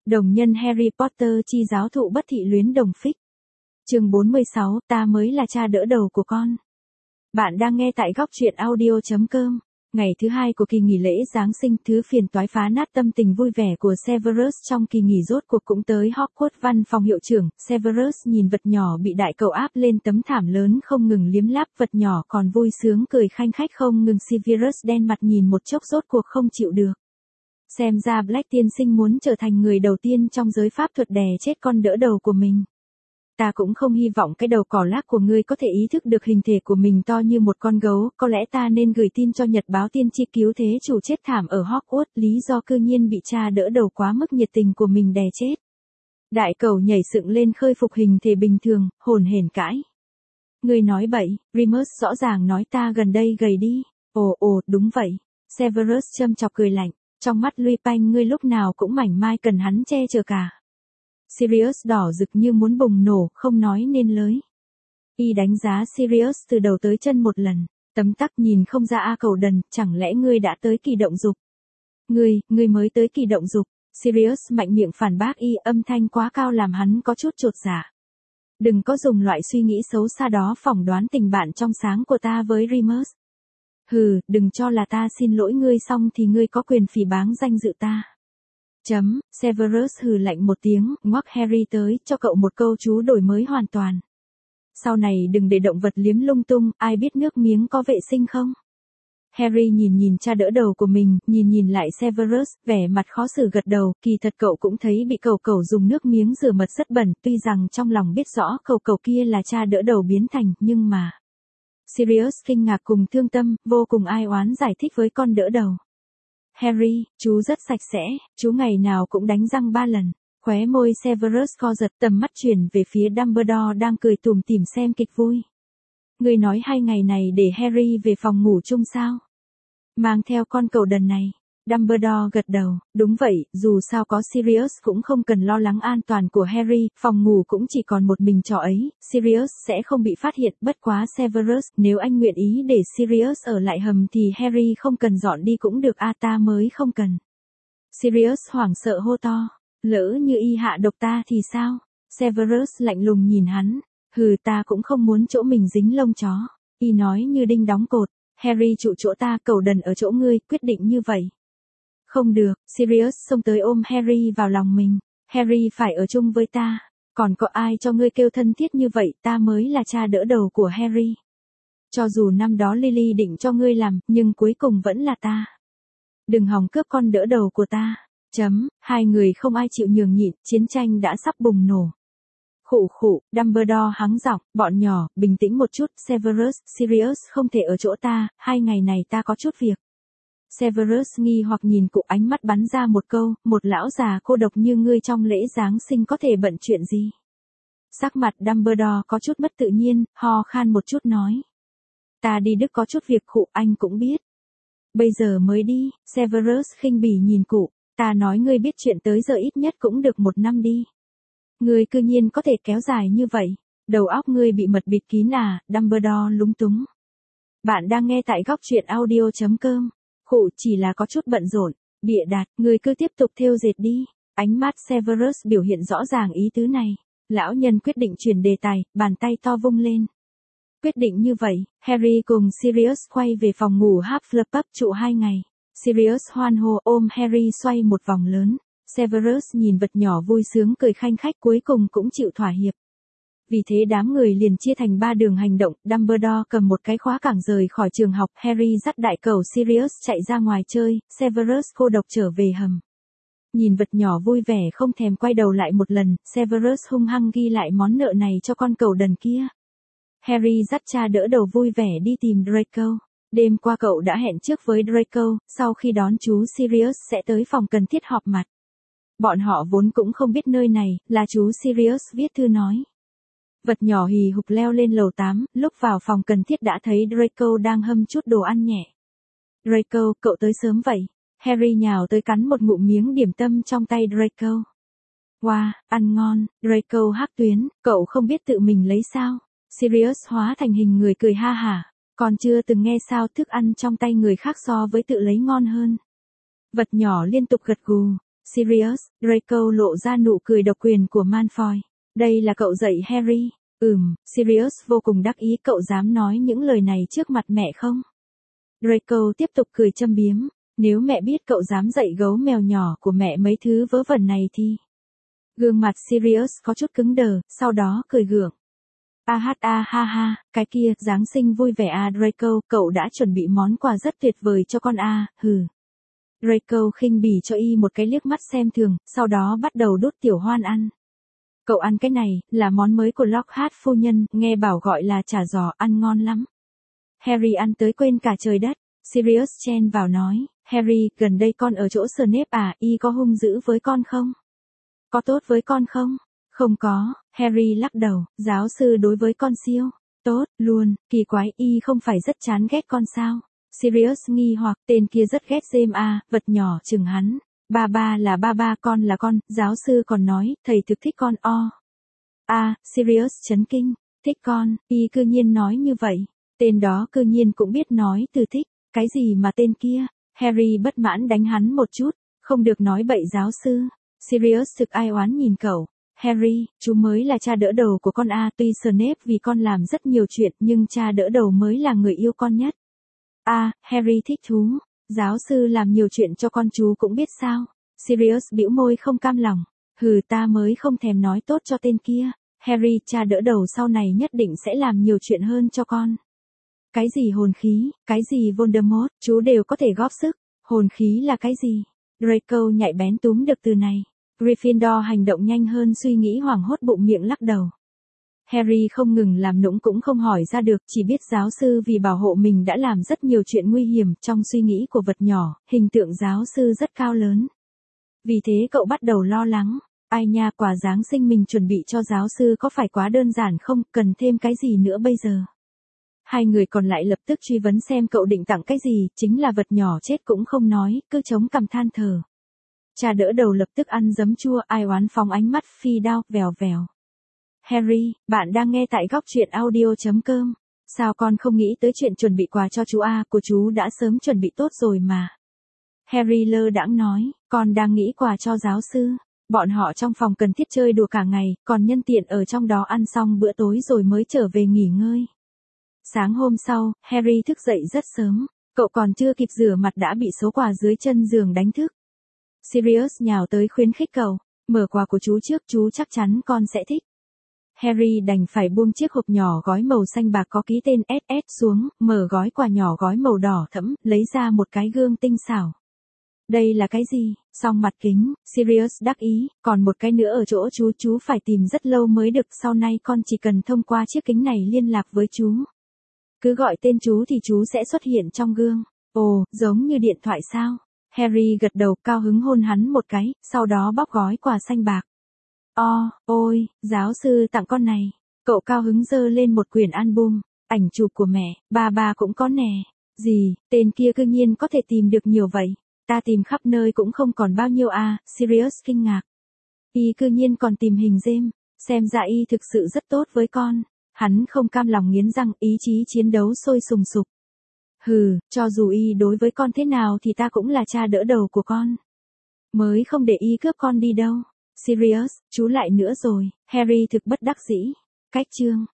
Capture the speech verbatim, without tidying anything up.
Đồng nhân Harry Potter chi giáo thụ bất thị luyến đồng phích. Chương bốn mươi sáu, ta mới là cha đỡ đầu của con. Bạn đang nghe tại góc truyện audio chấm com. Ngày thứ hai của kỳ nghỉ lễ Giáng sinh, thứ phiền toái phá nát tâm tình vui vẻ của Severus trong kỳ nghỉ rốt cuộc cũng tới Hogwarts. Văn phòng hiệu trưởng, Severus nhìn vật nhỏ bị đại cậu áp lên tấm thảm lớn không ngừng liếm láp, vật nhỏ còn vui sướng cười khanh khách không ngừng. Severus đen mặt nhìn một chốc rốt cuộc không chịu được. Xem ra Black tiên sinh muốn trở thành người đầu tiên trong giới pháp thuật đè chết con đỡ đầu của mình. Ta cũng không hy vọng cái đầu cỏ lác của ngươi có thể ý thức được hình thể của mình to như một con gấu, có lẽ ta nên gửi tin cho nhật báo tiên tri cứu thế chủ chết thảm ở Hogwarts, lý do cư nhiên bị cha đỡ đầu quá mức nhiệt tình của mình đè chết. Đại cầu nhảy dựng lên khôi phục hình thể bình thường, hồn hển cãi. Ngươi nói bậy, Remus rõ ràng nói ta gần đây gầy đi. Ồ ồ, đúng vậy. Severus châm chọc cười lạnh, trong mắt Lupin ngươi lúc nào cũng mảnh mai cần hắn che chở cả. Sirius đỏ rực như muốn bùng nổ, không nói nên lời. Y đánh giá Sirius từ đầu tới chân một lần, tấm tắc nhìn không ra a cầu đần, chẳng lẽ ngươi đã tới kỳ động dục? Ngươi, ngươi mới tới kỳ động dục. Sirius mạnh miệng phản bác y, âm thanh quá cao làm hắn có chút chột dạ. Đừng có dùng loại suy nghĩ xấu xa đó phỏng đoán tình bạn trong sáng của ta với Remus. Hừ, đừng cho là ta xin lỗi ngươi xong thì ngươi có quyền phỉ báng danh dự ta. Chấm, Severus hừ lạnh một tiếng, ngoắc Harry tới, cho cậu một câu chú đổi mới hoàn toàn. Sau này đừng để động vật liếm lung tung, ai biết nước miếng có vệ sinh không? Harry nhìn nhìn cha đỡ đầu của mình, nhìn nhìn lại Severus, vẻ mặt khó xử gật đầu, kỳ thật cậu cũng thấy bị cậu cậu dùng nước miếng rửa mật rất bẩn, tuy rằng trong lòng biết rõ cậu cậu kia là cha đỡ đầu biến thành, nhưng mà... Sirius kinh ngạc cùng thương tâm, vô cùng ai oán giải thích với con đỡ đầu. Harry, chú rất sạch sẽ, chú ngày nào cũng đánh răng ba lần. Khóe môi Severus co giật, tầm mắt chuyển về phía Dumbledore đang cười tủm tỉm xem kịch vui. Người nói hai ngày này để Harry về phòng ngủ chung sao? Mang theo con cẩu đần này. Dumbledore gật đầu, đúng vậy, dù sao có Sirius cũng không cần lo lắng an toàn của Harry, phòng ngủ cũng chỉ còn một mình trò ấy, Sirius sẽ không bị phát hiện, bất quá Severus, nếu anh nguyện ý để Sirius ở lại hầm thì Harry không cần dọn đi cũng được a ta mới không cần. Sirius hoảng sợ hô to, lỡ như y hạ độc ta thì sao? Severus lạnh lùng nhìn hắn, hừ ta cũng không muốn chỗ mình dính lông chó, y nói như đinh đóng cột, Harry trụ chỗ ta cẩu đần ở chỗ ngươi, quyết định như vậy. Không được, Sirius xông tới ôm Harry vào lòng mình. Harry phải ở chung với ta. Còn có ai cho ngươi kêu thân thiết như vậy, ta mới là cha đỡ đầu của Harry. Cho dù năm đó Lily định cho ngươi làm, nhưng cuối cùng vẫn là ta. Đừng hòng cướp con đỡ đầu của ta. Chấm, hai người không ai chịu nhường nhịn, chiến tranh đã sắp bùng nổ. Khụ khụ, Dumbledore hắng giọng, bọn nhỏ, bình tĩnh một chút, Severus, Sirius không thể ở chỗ ta, hai ngày này ta có chút việc. Severus nghi hoặc nhìn cụ, ánh mắt bắn ra một câu, một lão già cô độc như ngươi trong lễ Giáng sinh có thể bận chuyện gì? Sắc mặt Dumbledore có chút mất tự nhiên, ho khan một chút nói. Ta đi Đức có chút việc cụ, anh cũng biết. Bây giờ mới đi, Severus khinh bỉ nhìn cụ, ta nói ngươi biết chuyện tới giờ ít nhất cũng được một năm đi. Ngươi cư nhiên có thể kéo dài như vậy, đầu óc ngươi bị mật bịt kín à, Dumbledore lúng túng. Bạn đang nghe tại góc truyện audio chấm com. Khụ chỉ là có chút bận rộn, bịa đặt, người cứ tiếp tục thêu dệt đi. Ánh mắt Severus biểu hiện rõ ràng ý tứ này. Lão nhân quyết định chuyển đề tài, bàn tay to vung lên. Quyết định như vậy, Harry cùng Sirius quay về phòng ngủ Hufflepuff trụ hai ngày. Sirius hoan hô ôm Harry xoay một vòng lớn. Severus nhìn vật nhỏ vui sướng cười khanh khách cuối cùng cũng chịu thỏa hiệp. Vì thế đám người liền chia thành ba đường hành động, Dumbledore cầm một cái khóa cảng rời khỏi trường học, Harry dắt đại cầu Sirius chạy ra ngoài chơi, Severus cô độc trở về hầm. Nhìn vật nhỏ vui vẻ không thèm quay đầu lại một lần, Severus hung hăng ghi lại món nợ này cho con cẩu đần kia. Harry dắt cha đỡ đầu vui vẻ đi tìm Draco. Đêm qua cậu đã hẹn trước với Draco, sau khi đón chú Sirius sẽ tới phòng cần thiết họp mặt. Bọn họ vốn cũng không biết nơi này, là chú Sirius viết thư nói. Vật nhỏ hì hục leo lên lầu tám, lúc vào phòng cần thiết đã thấy Draco đang hâm chút đồ ăn nhẹ. Draco, cậu tới sớm vậy. Harry nhào tới cắn một ngụm miếng điểm tâm trong tay Draco. Wow, ăn ngon, Draco hắc tuyến, cậu không biết tự mình lấy sao. Sirius hóa thành hình người cười ha hả, còn chưa từng nghe sao thức ăn trong tay người khác so với tự lấy ngon hơn. Vật nhỏ liên tục gật gù. Sirius, Draco lộ ra nụ cười độc quyền của Malfoy. Đây là cậu dạy Harry. Ừm, Sirius vô cùng đắc ý, cậu dám nói những lời này trước mặt mẹ không? Draco tiếp tục cười châm biếm. Nếu mẹ biết cậu dám dạy gấu mèo nhỏ của mẹ mấy thứ vớ vẩn này thì... Gương mặt Sirius có chút cứng đờ, sau đó cười gượng. A hát a ha ha, cái kia, Giáng sinh vui vẻ à Draco, cậu đã chuẩn bị món quà rất tuyệt vời cho con à, hừ. Draco khinh bỉ cho y một cái liếc mắt xem thường, sau đó bắt đầu đút tiểu hoan ăn. Cậu ăn cái này, là món mới của Lockhart phu nhân, nghe bảo gọi là chả giò, ăn ngon lắm. Harry ăn tới quên cả trời đất. Sirius chen vào nói, Harry, gần đây con ở chỗ Snape à, y có hung dữ với con không? Có tốt với con không? Không có, Harry lắc đầu, giáo sư đối với con siêu. Tốt, luôn, kỳ quái, y không phải rất chán ghét con sao? Sirius nghi hoặc, tên kia rất ghét James à, vật nhỏ chừng hắn. Ba ba là ba ba, con là con, giáo sư còn nói, thầy thực thích con o. À, Sirius chấn kinh, thích con, y cư nhiên nói như vậy. Tên đó cư nhiên cũng biết nói từ thích, cái gì mà tên kia. Harry bất mãn đánh hắn một chút, không được nói bậy giáo sư. Sirius thực ai oán nhìn cậu. Harry, chú mới là cha đỡ đầu của con a, tuy Snape vì con làm rất nhiều chuyện nhưng cha đỡ đầu mới là người yêu con nhất. A, Harry thích thú. Giáo sư làm nhiều chuyện cho con chú cũng biết sao. Sirius bĩu môi không cam lòng. Hừ, ta mới không thèm nói tốt cho tên kia. Harry, cha đỡ đầu sau này nhất định sẽ làm nhiều chuyện hơn cho con. Cái gì hồn khí, cái gì Voldemort, chú đều có thể góp sức. Hồn khí là cái gì? Draco nhạy bén túm được từ này. Gryffindor hành động nhanh hơn suy nghĩ, hoảng hốt bụng miệng lắc đầu. Harry không ngừng làm nũng cũng không hỏi ra được, chỉ biết giáo sư vì bảo hộ mình đã làm rất nhiều chuyện nguy hiểm. Trong suy nghĩ của vật nhỏ, hình tượng giáo sư rất cao lớn. Vì thế cậu bắt đầu lo lắng. Ai nha, quà Giáng sinh mình chuẩn bị cho giáo sư có phải quá đơn giản không, cần thêm cái gì nữa bây giờ? Hai người còn lại lập tức truy vấn xem cậu định tặng cái gì, chính là vật nhỏ chết cũng không nói, cứ chống cằm than thở. Cha đỡ đầu lập tức ăn giấm chua, ai oán phóng ánh mắt phi đao, vèo vèo. Harry, bạn đang nghe tại góc truyện audio chấm com. Sao con không nghĩ tới chuyện chuẩn bị quà cho chú A, của chú đã sớm chuẩn bị tốt rồi mà. Harry lơ đãng nói, con đang nghĩ quà cho giáo sư. Bọn họ trong phòng cần thiết chơi đùa cả ngày, còn nhân tiện ở trong đó ăn xong bữa tối rồi mới trở về nghỉ ngơi. Sáng hôm sau, Harry thức dậy rất sớm, cậu còn chưa kịp rửa mặt đã bị số quà dưới chân giường đánh thức. Sirius nhào tới khuyến khích cậu, mở quà của chú trước, chú chắc chắn con sẽ thích. Harry đành phải buông chiếc hộp nhỏ gói màu xanh bạc có ký tên ét ét xuống, mở gói quà nhỏ gói màu đỏ thẫm, lấy ra một cái gương tinh xảo. Đây là cái gì? Song mặt kính, Sirius đắc ý, còn một cái nữa ở chỗ chú, chú phải tìm rất lâu mới được, sau này con chỉ cần thông qua chiếc kính này liên lạc với chú. Cứ gọi tên chú thì chú sẽ xuất hiện trong gương. Ồ, giống như điện thoại sao? Harry gật đầu, cao hứng hôn hắn một cái, sau đó bóc gói quà xanh bạc. O, ôi, giáo sư tặng con này. Cậu cao hứng giơ lên một quyển album, ảnh chụp của mẹ, ba ba cũng có nè. Gì, tên kia cư nhiên có thể tìm được nhiều vậy? Ta tìm khắp nơi cũng không còn bao nhiêu à, Sirius kinh ngạc. Y cư nhiên còn tìm hình James, xem ra y thực sự rất tốt với con. Hắn không cam lòng nghiến răng, ý chí chiến đấu sôi sùng sục. Hừ, cho dù y đối với con thế nào thì ta cũng là cha đỡ đầu của con. Mới không để y cướp con đi đâu. Sirius, chú lại nữa rồi. Harry thực bất đắc dĩ. Cách chương.